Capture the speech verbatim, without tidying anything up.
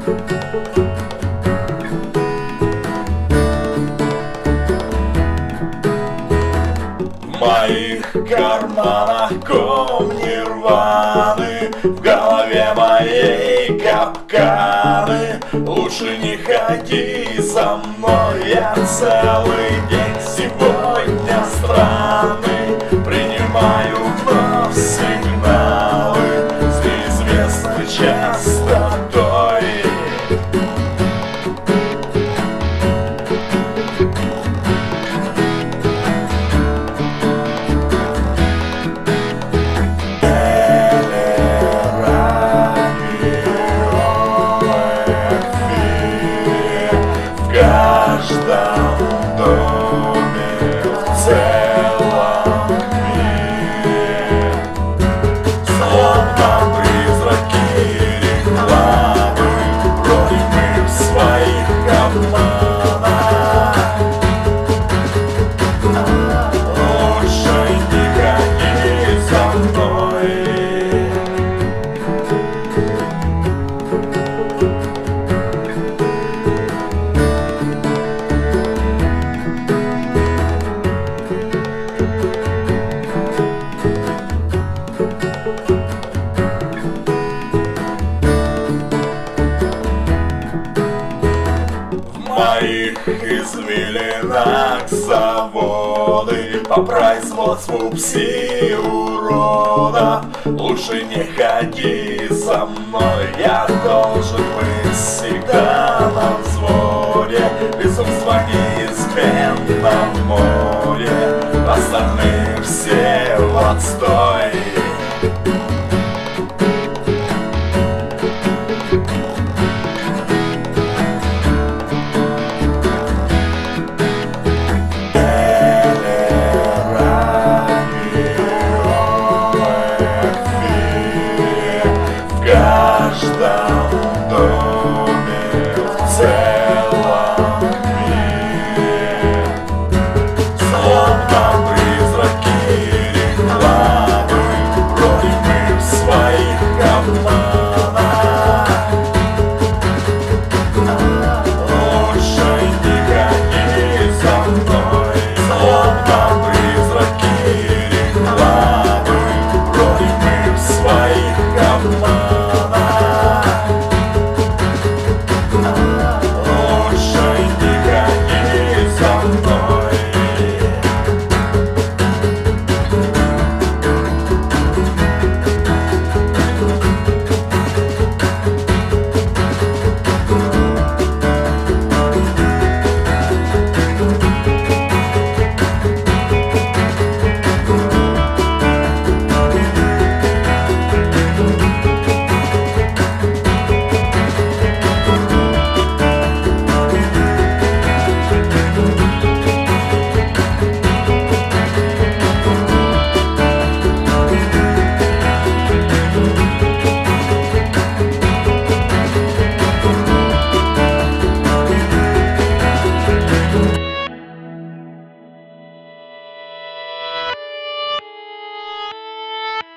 В моих карманах ком нирваны, в голове моей капканы. Лучше не ходи за мной, я целый день сегодня странный. Принимаю вновь сигналы с неизвестной частотой. В каждом доме, в целом мире, словно призраки рекламы, бродим мы в своих обманах. Лучше не ходи за мной. В моих извилинах заводы по производству пси-уродов. Лучше не ходи за мной, я должен быть